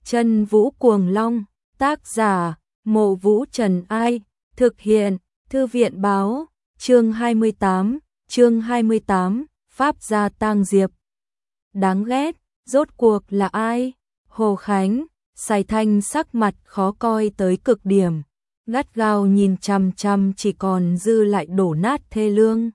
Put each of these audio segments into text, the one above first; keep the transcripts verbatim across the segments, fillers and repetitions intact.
Chân Vũ Cuồng Long, tác giả, Mộ Vũ Trần Ai, thực hiện, Thư viện Báo, chương hai mươi tám, chương hai mươi tám, Pháp gia tang diệp. Đáng ghét, rốt cuộc là ai? Hồ Khánh, Sài Thanh sắc mặt khó coi tới cực điểm, gắt gao nhìn chằm chằm chỉ còn dư lại đổ nát thê lương.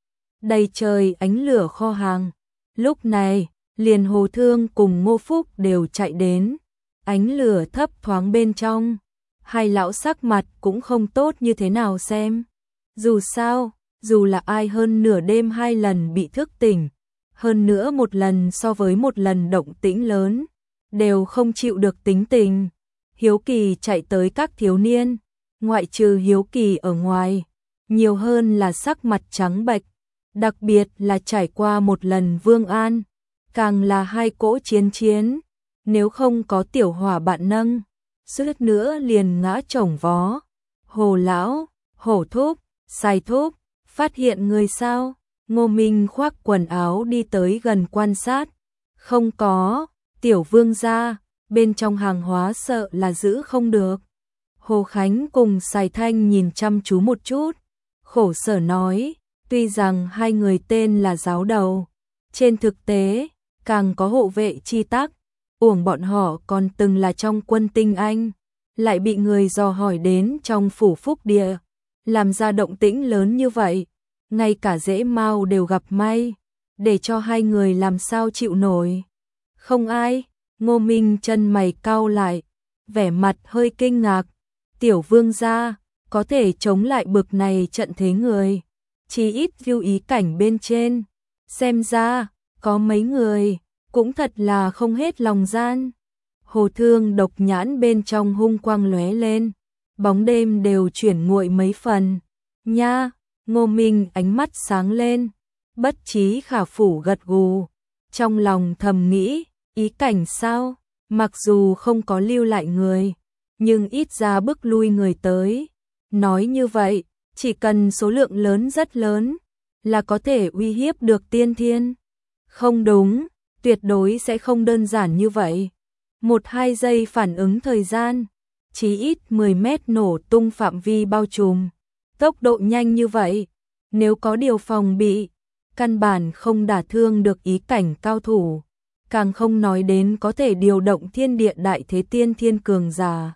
Đầy trời ánh lửa kho hàng, lúc này, liền Hồ Thương cùng Ngô Phúc đều chạy đến, ánh lửa thấp thoáng bên trong, hai lão sắc mặt cũng không tốt như thế nào xem. Dù sao, dù là ai hơn nửa đêm hai lần bị thức tỉnh, hơn nữa một lần so với một lần động tĩnh lớn, đều không chịu được tính tình. Hiếu kỳ chạy tới các thiếu niên, ngoại trừ hiếu kỳ ở ngoài, nhiều hơn là sắc mặt trắng bệch, đặc biệt là trải qua một lần Vương An, càng là hai cỗ chiến chiến, nếu không có tiểu hỏa bạn nâng, suýt nữa liền ngã chồng vó. Hồ lão, Hổ thúc, Sài thúc, phát hiện người sao? Ngô Minh khoác quần áo đi tới gần quan sát. Không có, tiểu vương gia, bên trong hàng hóa sợ là giữ không được. Hồ Khánh cùng Sài Thanh nhìn chăm chú một chút, khổ sở nói, tuy rằng hai người tên là giáo đầu, trên thực tế, càng có hộ vệ chi tắc, uổng bọn họ còn từng là trong quân tinh anh, lại bị người dò hỏi đến trong phủ phúc địa, làm ra động tĩnh lớn như vậy, ngay cả dễ mau đều gặp may, để cho hai người làm sao chịu nổi. Không ai, Ngô Minh chân mày cau lại, vẻ mặt hơi kinh ngạc, tiểu vương gia, có thể chống lại bực này trận thế người, chỉ ít lưu ý cảnh bên trên, xem ra, có mấy người, cũng thật là không hết lòng gian. Hồ Thương độc nhãn bên trong hung quang lóe lên, bóng đêm đều chuyển nguội mấy phần. Nha, Ngô Minh ánh mắt sáng lên, bất trí khả phủ gật gù, trong lòng thầm nghĩ, ý cảnh sao, mặc dù không có lưu lại người, nhưng ít ra bức lui người tới. Nói như vậy, chỉ cần số lượng lớn rất lớn, là có thể uy hiếp được tiên thiên. Không đúng, tuyệt đối sẽ không đơn giản như vậy. Một hai giây phản ứng thời gian, chí ít mười mét nổ tung phạm vi bao trùm. Tốc độ nhanh như vậy, nếu có điều phòng bị, căn bản không đả thương được ý cảnh cao thủ, càng không nói đến có thể điều động thiên địa đại thế tiên thiên cường giả.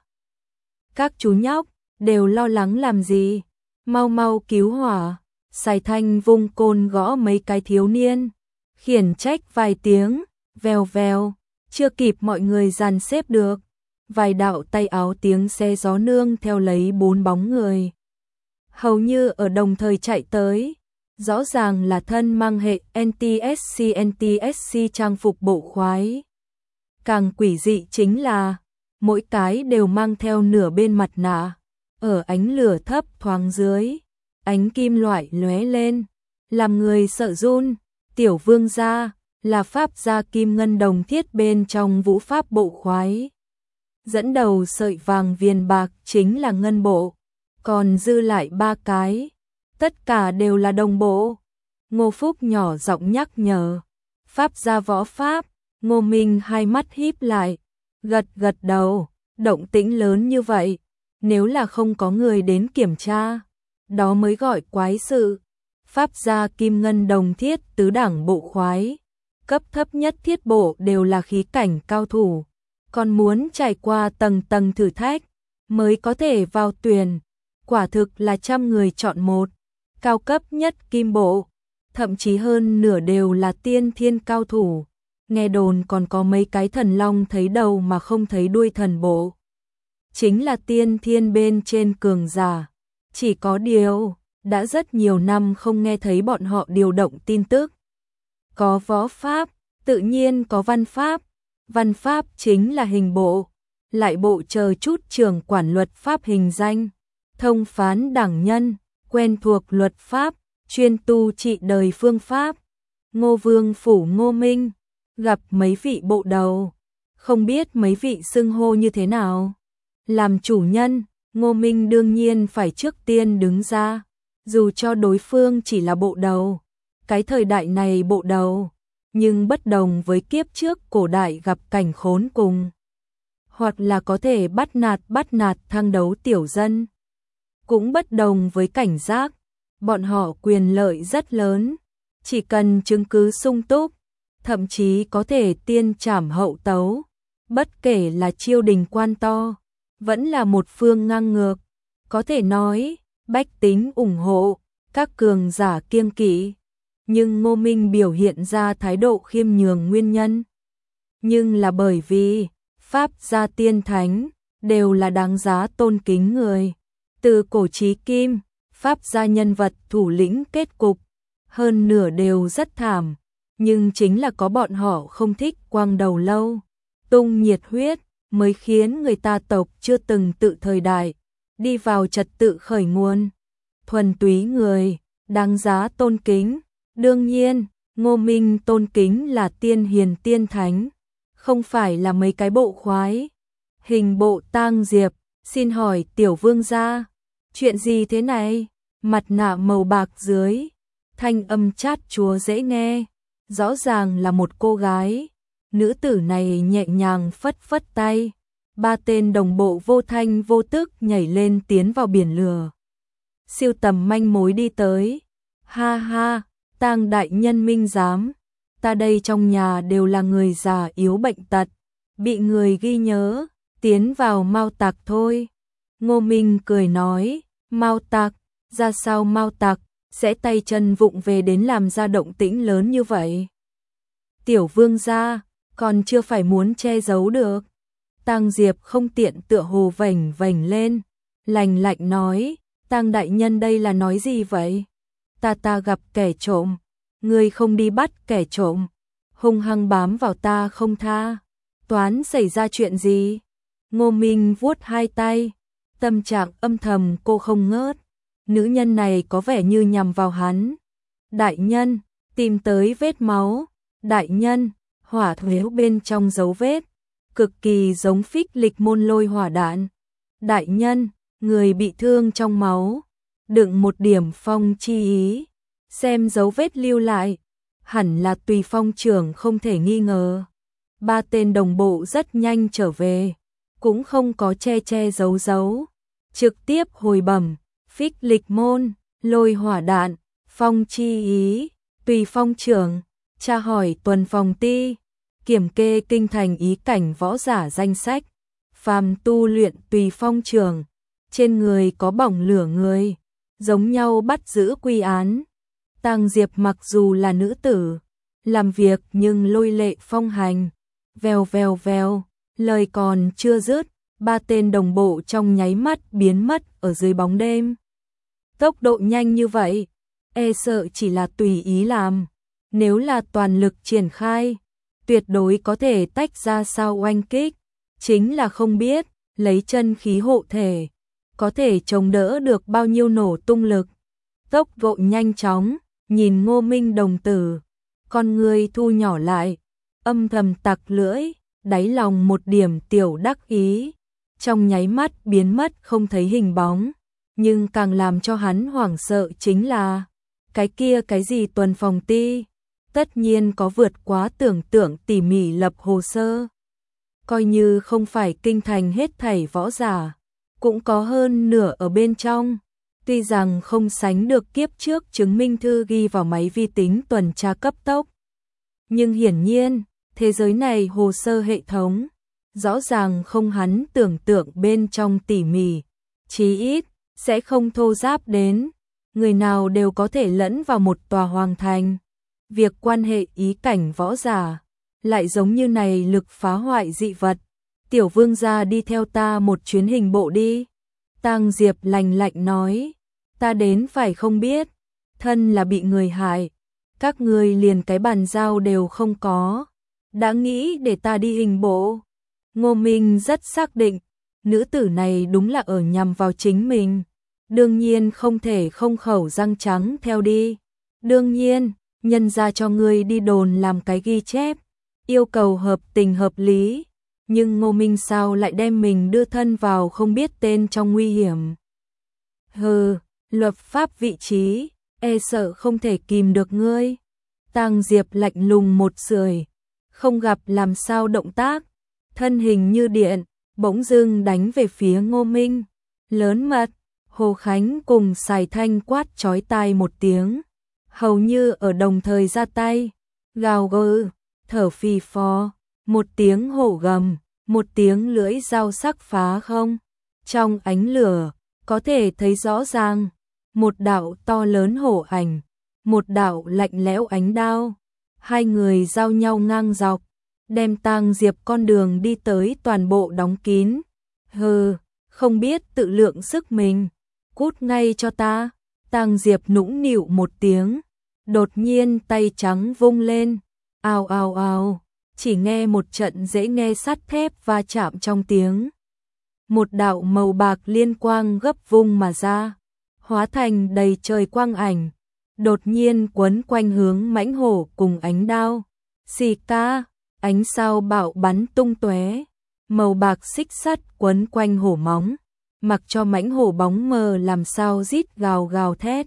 Các chú nhóc đều lo lắng làm gì? Mau mau cứu hỏa. Sài Thanh vung côn gõ mấy cái thiếu niên, khiển trách vài tiếng, vèo vèo, chưa kịp mọi người dàn xếp được, vài đạo tay áo tiếng xe gió nương theo lấy bốn bóng người, hầu như ở đồng thời chạy tới, rõ ràng là thân mang hệ en tê ét xê en tê ét xê trang phục bộ khoái. Càng quỷ dị chính là, mỗi cái đều mang theo nửa bên mặt nạ, ở ánh lửa thấp thoáng dưới, ánh kim loại lóe lên, làm người sợ run. Tiểu vương gia, là pháp gia kim ngân đồng thiết bên trong vũ pháp bộ khoái. Dẫn đầu sợi vàng viền bạc chính là ngân bộ, còn dư lại ba cái, tất cả đều là đồng bộ. Ngô Phúc nhỏ giọng nhắc nhở, pháp gia võ pháp. Ngô Minh hai mắt híp lại, gật gật đầu, động tĩnh lớn như vậy, nếu là không có người đến kiểm tra, đó mới gọi quái sự. Pháp gia kim ngân đồng thiết tứ đẳng bộ khoái, cấp thấp nhất thiết bộ đều là khí cảnh cao thủ, còn muốn trải qua tầng tầng thử thách mới có thể vào tuyển, quả thực là trăm người chọn một. Cao cấp nhất kim bộ, thậm chí hơn nửa đều là tiên thiên cao thủ, nghe đồn còn có mấy cái thần long thấy đầu mà không thấy đuôi thần bộ, chính là tiên thiên bên trên cường giả. Chỉ có điều, đã rất nhiều năm không nghe thấy bọn họ điều động tin tức. Có võ pháp, tự nhiên có văn pháp, văn pháp chính là hình bộ, lại bộ chờ chút trưởng quản luật pháp hình danh, thông phán đảng nhân, quen thuộc luật pháp, chuyên tu trị đời phương pháp. Ngô Vương phủ Ngô Minh, gặp mấy vị bộ đầu, không biết mấy vị xưng hô như thế nào. Làm chủ nhân, Ngô Minh đương nhiên phải trước tiên đứng ra, dù cho đối phương chỉ là bộ đầu, cái thời đại này bộ đầu, nhưng bất đồng với kiếp trước cổ đại gặp cảnh khốn cùng. hoặc là có thể bắt nạt bắt nạt thang đấu tiểu dân. Cũng bất đồng với cảnh giác, bọn họ quyền lợi rất lớn, chỉ cần chứng cứ sung túc, thậm chí có thể tiên trảm hậu tấu, bất kể là triều đình quan to, vẫn là một phương ngang ngược, có thể nói, bách tính ủng hộ, các cường giả kiêng kỵ, nhưng Ngô Minh biểu hiện ra thái độ khiêm nhường nguyên nhân. Nhưng là bởi vì, Pháp gia tiên thánh, đều là đáng giá tôn kính người. Từ cổ chí kim, Pháp gia nhân vật thủ lĩnh kết cục, hơn nửa đều rất thảm, nhưng chính là có bọn họ không thích quang đầu lâu, tung nhiệt huyết, mới khiến người ta tộc chưa từng tự thời đại, đi vào trật tự khởi nguồn. Thuần túy người, đáng giá tôn kính. Đương nhiên, Ngô Minh tôn kính là tiên hiền tiên thánh, không phải là mấy cái bộ khoái. Hình bộ tang diệp, xin hỏi tiểu vương gia, chuyện gì thế này? Mặt nạ màu bạc dưới, thanh âm chát chúa dễ nghe, rõ ràng là một cô gái. Nữ tử này nhẹ nhàng phất phất tay, ba tên đồng bộ vô thanh vô tức nhảy lên tiến vào biển lửa. Siêu tầm manh mối đi tới. Ha ha, Tang đại nhân minh giám, ta đây trong nhà đều là người già yếu bệnh tật, bị người ghi nhớ, tiến vào Mao Tặc thôi. Ngô Minh cười nói, Mao Tặc, ra sao Mao Tặc, sẽ tay chân vụng về đến làm ra động tĩnh lớn như vậy. Tiểu vương gia, còn chưa phải muốn che giấu được. Tang Diệp không tiện tựa hồ vành vành lên, lành lạnh nói, Tang đại nhân đây là nói gì vậy? Ta ta gặp kẻ trộm, ngươi không đi bắt kẻ trộm, hung hăng bám vào ta không tha. Toán xảy ra chuyện gì? Ngô Minh vuốt hai tay, tâm trạng âm thầm cô không ngớt. Nữ nhân này có vẻ như nhằm vào hắn. Đại nhân, tìm tới vết máu. Đại nhân, hỏa thuế bên trong dấu vết, cực kỳ giống phích lịch môn lôi hỏa đạn. Đại nhân, người bị thương trong máu, đựng một điểm phong chi ý, xem dấu vết lưu lại, hẳn là Tùy Phong trưởng không thể nghi ngờ. Ba tên đồng bộ rất nhanh trở về, cũng không có che che giấu giấu, trực tiếp hồi bẩm, phích lịch môn, lôi hỏa đạn, phong chi ý, Tùy Phong trưởng, tra hỏi tuần phòng ti, kiểm kê kinh thành ý cảnh võ giả danh sách, phàm tu luyện Tùy Phong trưởng, trên người có bỏng lửa người, giống nhau bắt giữ quy án. Tang Diệp mặc dù là nữ tử, làm việc nhưng lôi lệ phong hành, vèo vèo vèo, lời còn chưa dứt, ba tên đồng bộ trong nháy mắt biến mất ở dưới bóng đêm. Tốc độ nhanh như vậy, e sợ chỉ là tùy ý làm, nếu là toàn lực triển khai, tuyệt đối có thể tách ra sao oanh kích, chính là không biết, lấy chân khí hộ thể, có thể chống đỡ được bao nhiêu nổ tung lực. Tốc độ nhanh chóng, nhìn Ngô Minh đồng tử, con người thu nhỏ lại, âm thầm tặc lưỡi, đáy lòng một điểm tiểu đắc ý, trong nháy mắt biến mất không thấy hình bóng, nhưng càng làm cho hắn hoảng sợ chính là, cái kia cái gì tuần phòng ti, tất nhiên có vượt quá tưởng tượng tỉ mỉ lập hồ sơ. Coi như không phải kinh thành hết thảy võ giả, cũng có hơn nửa ở bên trong. Tuy rằng không sánh được kiếp trước chứng minh thư ghi vào máy vi tính tuần tra cấp tốc, nhưng hiển nhiên, thế giới này hồ sơ hệ thống, rõ ràng không hắn tưởng tượng bên trong tỉ mỉ, chí ít, sẽ không thô ráp đến, người nào đều có thể lẫn vào một tòa hoàng thành. Việc quan hệ ý cảnh võ giả, lại giống như này lực phá hoại dị vật. Tiểu vương gia đi theo ta một chuyến hình bộ đi. Tang Diệp lạnh lạnh nói, ta đến phải không biết, thân là bị người hại, các người liền cái bàn giao đều không có, đã nghĩ để ta đi hình bộ. Ngô Minh rất xác định, nữ tử này đúng là ở nhằm vào chính mình, đương nhiên không thể không khẩu răng trắng theo đi. Đương nhiên, nhân ra cho ngươi đi đồn làm cái ghi chép, yêu cầu hợp tình hợp lý. Nhưng Ngô Minh sao lại đem mình đưa thân vào không biết tên trong nguy hiểm. Hừ, luật pháp vị trí, e sợ không thể kìm được ngươi. Tang Diệp lạnh lùng một sưởi, không gặp làm sao động tác, thân hình như điện, bỗng dưng đánh về phía Ngô Minh. Lớn mật, Hồ Khánh cùng Sài Thanh quát chói tai một tiếng, hầu như ở đồng thời ra tay, gào gừ, thở phì phò, một tiếng hổ gầm, một tiếng lưỡi dao sắc phá không. Trong ánh lửa, có thể thấy rõ ràng, một đạo to lớn hổ ảnh, một đạo lạnh lẽo ánh đao, hai người giao nhau ngang dọc, đem Tang Diệp con đường đi tới toàn bộ đóng kín. Hừ, không biết tự lượng sức mình, cút ngay cho ta. Tang Diệp nũng nịu một tiếng, đột nhiên tay trắng vung lên, ào ào ào, chỉ nghe một trận dễ nghe sắt thép va chạm trong tiếng. Một đạo màu bạc liên quang gấp vung mà ra, hóa thành đầy trời quang ảnh, đột nhiên quấn quanh hướng mãnh hổ cùng ánh đao. Xì ca, ánh sao bạo bắn tung tóe, màu bạc xích sắt quấn quanh hổ móng, mặc cho mãnh hổ bóng mờ làm sao rít gào gào thét,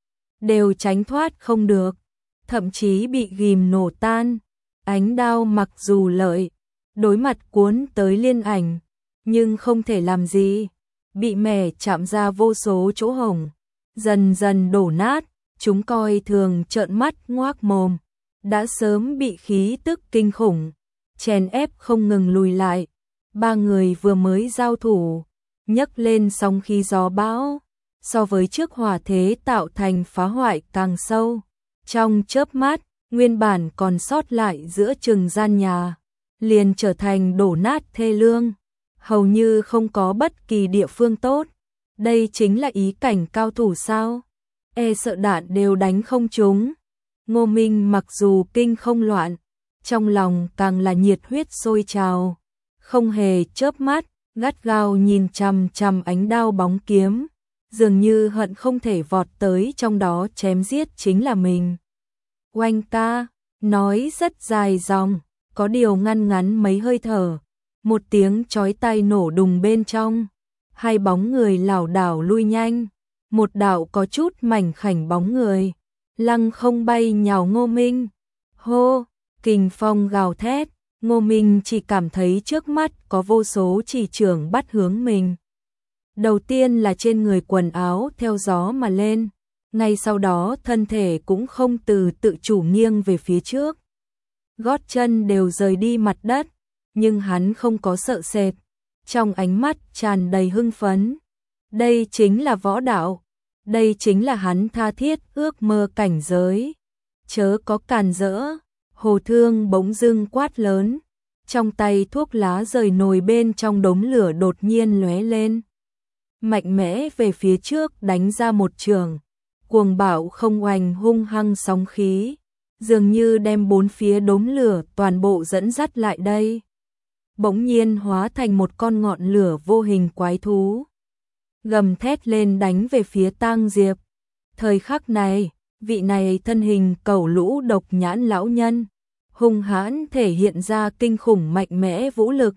đều tránh thoát không được, thậm chí bị ghim nổ tan. Ánh đao mặc dù lợi, đối mặt cuốn tới liên ảnh, nhưng không thể làm gì, bị mẻ chạm ra vô số chỗ hổng, dần dần đổ nát. Chúng coi thường trợn mắt ngoác mồm, đã sớm bị khí tức kinh khủng chèn ép không ngừng lùi lại. Ba người vừa mới giao thủ, nhấc lên sóng khí gió bão, so với trước hỏa thế tạo thành phá hoại càng sâu. Trong chớp mắt, nguyên bản còn sót lại giữa chừng gian nhà, liền trở thành đổ nát thê lương, hầu như không có bất kỳ địa phương tốt. Đây chính là ý cảnh cao thủ sao? E sợ đạn đều đánh không trúng. Ngô Minh mặc dù kinh không loạn, trong lòng càng là nhiệt huyết sôi trào, không hề chớp mắt, gắt gao nhìn chằm chằm ánh đao bóng kiếm, dường như hận không thể vọt tới trong đó chém giết chính là mình. Oanh ca, nói rất dài dòng, có điều ngăn ngắn mấy hơi thở, một tiếng chói tai nổ đùng bên trong, hai bóng người lảo đảo lui nhanh, một đạo có chút mảnh khảnh bóng người, lăng không bay nhào Ngô Minh. Hô, kình phong gào thét, Ngô Minh chỉ cảm thấy trước mắt có vô số chỉ chưởng bắt hướng mình. Đầu tiên là trên người quần áo theo gió mà lên, ngay sau đó thân thể cũng không từ tự chủ nghiêng về phía trước. Gót chân đều rời đi mặt đất, nhưng hắn không có sợ sệt, trong ánh mắt tràn đầy hưng phấn. Đây chính là võ đạo, đây chính là hắn tha thiết ước mơ cảnh giới. Chớ có càn rỡ, Hồ Thương bỗng dưng quát lớn, trong tay thuốc lá rời nồi bên trong đống lửa đột nhiên lóe lên, mạnh mẽ về phía trước đánh ra một trường, cuồng bạo không oanh hung hăng sóng khí, dường như đem bốn phía đống lửa toàn bộ dẫn dắt lại đây, bỗng nhiên hóa thành một con ngọn lửa vô hình quái thú, gầm thét lên đánh về phía Tang Diệp. Thời khắc này, vị này thân hình cẩu lũ độc nhãn lão nhân, hung hãn thể hiện ra kinh khủng mạnh mẽ vũ lực.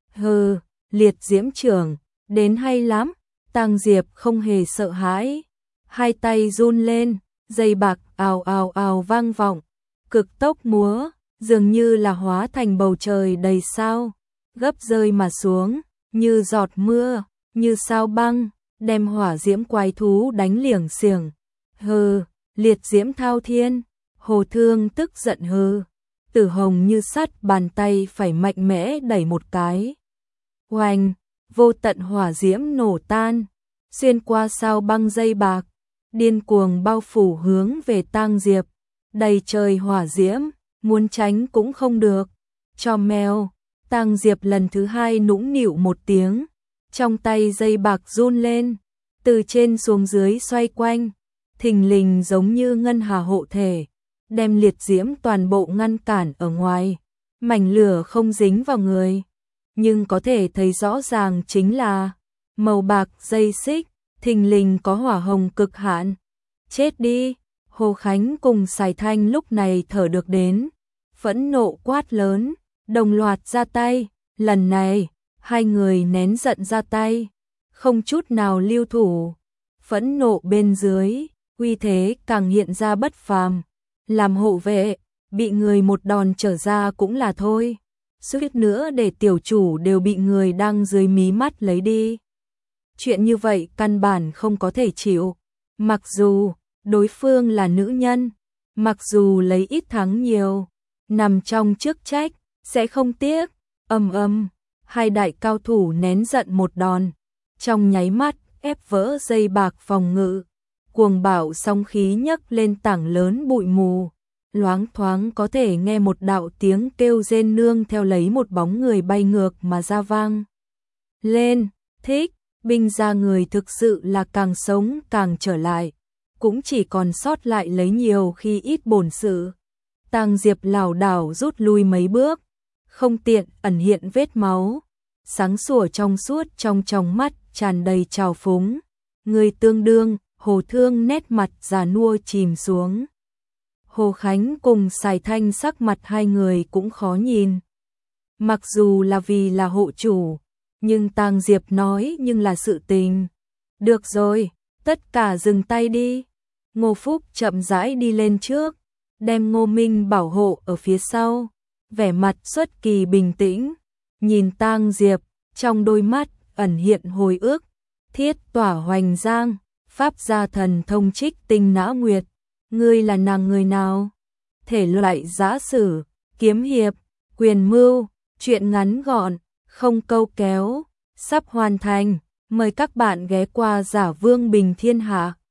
Hừ, liệt diễm trưởng, đến hay lắm. Tang Diệp không hề sợ hãi, hai tay run lên, dây bạc ào ào ào vang vọng, cực tốc múa, dường như là hóa thành bầu trời đầy sao, gấp rơi mà xuống, như giọt mưa, như sao băng, đem hỏa diễm quái thú đánh liềng xiềng. Hừ, liệt diễm thao thiên. Hồ Thương tức giận hừ, Tử hồng như sắt, bàn tay phải mạnh mẽ đẩy một cái. Oanh, vô tận hỏa diễm nổ tan, xuyên qua sao băng dây bạc, điên cuồng bao phủ hướng về Tang Diệp. Đầy trời hỏa diễm, muốn tránh cũng không được. Cho mèo, Tang Diệp lần thứ hai nũng nịu một tiếng, trong tay dây bạc run lên, từ trên xuống dưới xoay quanh, thình lình giống như ngân hà hộ thể, đem liệt diễm toàn bộ ngăn cản ở ngoài, mảnh lửa không dính vào người, nhưng có thể thấy rõ ràng chính là màu bạc dây xích, thình lình có hỏa hồng cực hạn. Chết đi! Hồ Khánh cùng Sài Thanh lúc này thở được đến, phẫn nộ quát lớn, đồng loạt ra tay. Lần này, hai người nén giận ra tay, không chút nào lưu thủ. Phẫn nộ bên dưới, uy thế càng hiện ra bất phàm. Làm hộ vệ, bị người một đòn trở ra cũng là thôi. suýt nữa để tiểu chủ đều bị người đang dưới mí mắt lấy đi. Chuyện như vậy căn bản không có thể chịu, mặc dù đối phương là nữ nhân, mặc dù lấy ít thắng nhiều, nằm trong chức trách, sẽ không tiếc. Ầm ầm, hai đại cao thủ nén giận một đòn, trong nháy mắt ép vỡ dây bạc phòng ngự, cuồng bạo sóng khí nhấc lên tảng lớn bụi mù, loáng thoáng có thể nghe một đạo tiếng kêu rên nương theo lấy một bóng người bay ngược mà ra vang lên. Thích, binh ra người thực sự là càng sống càng trở lại, cũng chỉ còn sót lại lấy nhiều khi ít bổn sự. Tang Diệp lảo đảo rút lui mấy bước, không tiện ẩn hiện vết máu, sáng sủa trong suốt trong tròng mắt tràn đầy trào phúng. Người tương đương, Hồ Thương nét mặt già nua chìm xuống. Hồ Khánh cùng Sài Thanh sắc mặt hai người cũng khó nhìn. Mặc dù là vì là hộ chủ, nhưng Tang Diệp nói nhưng là sự tình. Được rồi, tất cả dừng tay đi. Ngô Phúc chậm rãi đi lên trước, đem Ngô Minh bảo hộ ở phía sau, vẻ mặt xuất kỳ bình tĩnh, nhìn Tang Diệp, trong đôi mắt ẩn hiện hồi ức. Thiết Tỏa Hoành Giang, pháp gia thần thông Trích Tinh Nã Nguyệt, ngươi là nàng người nào? Thể loại giã sử, kiếm hiệp, quyền mưu, truyện ngắn gọn, không câu kéo, sắp hoàn thành, mời các bạn ghé qua Giả Vương Bình Thiên Hạ.